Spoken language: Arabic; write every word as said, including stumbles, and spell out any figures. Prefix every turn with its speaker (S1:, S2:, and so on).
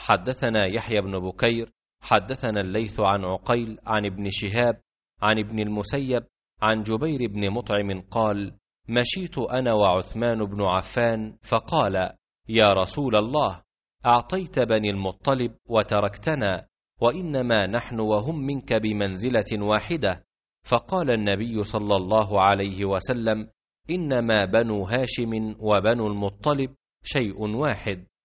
S1: حدثنا يحيى بن بكير حدثنا الليث عن عقيل عن ابن شهاب عن ابن المسيب عن جبير بن مطعم قال: مشيت أنا وعثمان بن عفان فقال: يا رسول الله، أعطيت بني المطلب وتركتنا، وإنما نحن وهم منك بمنزلة واحدة. فقال النبي صلى الله عليه وسلم: إنما بنو هاشم وبنو المطلب شيء واحد.